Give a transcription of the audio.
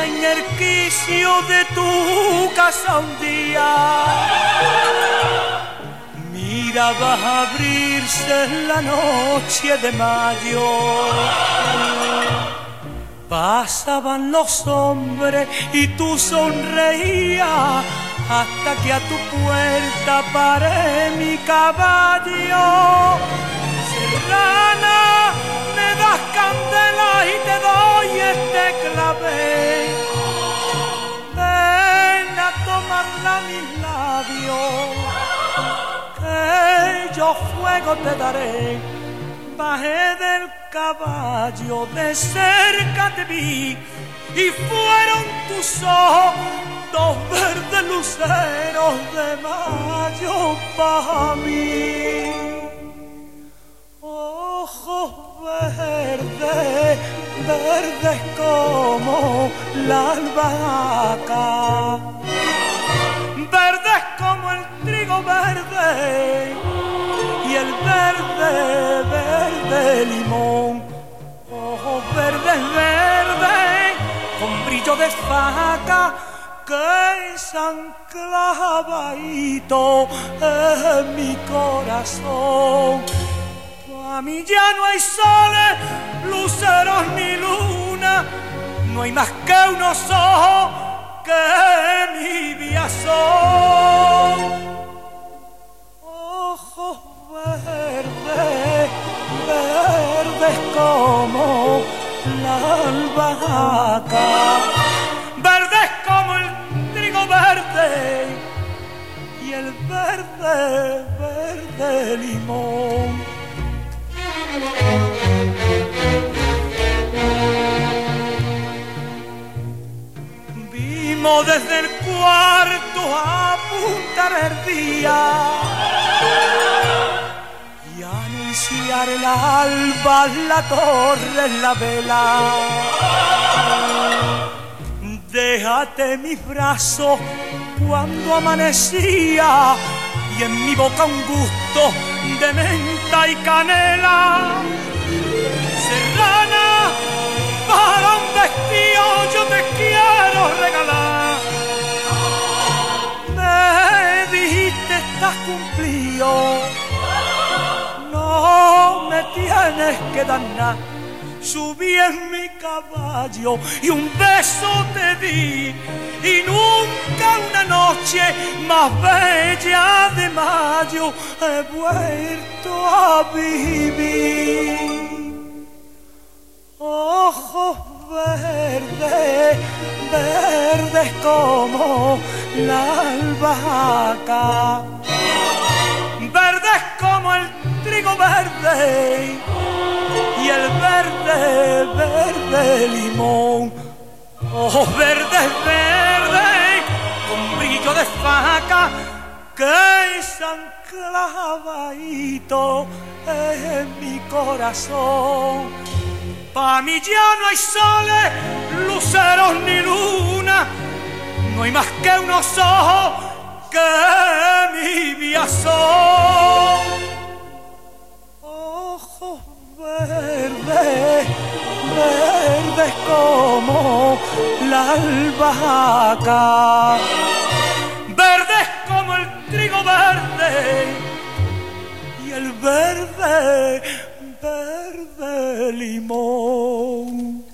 en el quicio de tu casa un día. Mira, va a abrirse la noche de mayo. Pasaban los hombres y tú sonreías hasta que a tu puerta paré mi caballo. Serrana, me das candela y te doy este clavel. Ven a tomarla a mis labios, que yo fuego te daré. Bajé del caballo, de cerca te vi, y fueron tus ojos dos verdes luceros de mayo para mí. Ojos verdes, verdes como la albahaca, verdes como el trigo verde y el verde, verde limón. Ojos verdes, verdes, con brillo de faca que se han clavadito en mi corazón. A mí ya no hay soles, luceros ni luna, no hay más que unos ojos que mi vida son. Ojos verdes, verdes como la albahaca, verdes como el trigo verde y el verde, verde limón. Vimos desde el cuarto a apuntar el día y anunciar el alba, la torre en la vela. Déjate mis brazos cuando amanecía y en mi boca un gusto de menta y canela. Serrana, para un vestido yo te quiero regalar. Me dijiste estás cumplido, no me tienes que dar nada. Subí en mi caballo y un beso te di, y nunca una noche más bella de mayo he vuelto a vivir. Ojos verdes, verdes como la albahaca, verdes como el trigo verde y el verde, verde limón. Ojos verdes, verdes, con brillo de faca que se han clavadito en mi corazón. Pa' mí ya no hay soles, luceros ni luna, no hay más que unos ojos que mi vida son. Ojos verdes, verdes como la albahaca, verdes como el trigo verde y el verde, verde limón.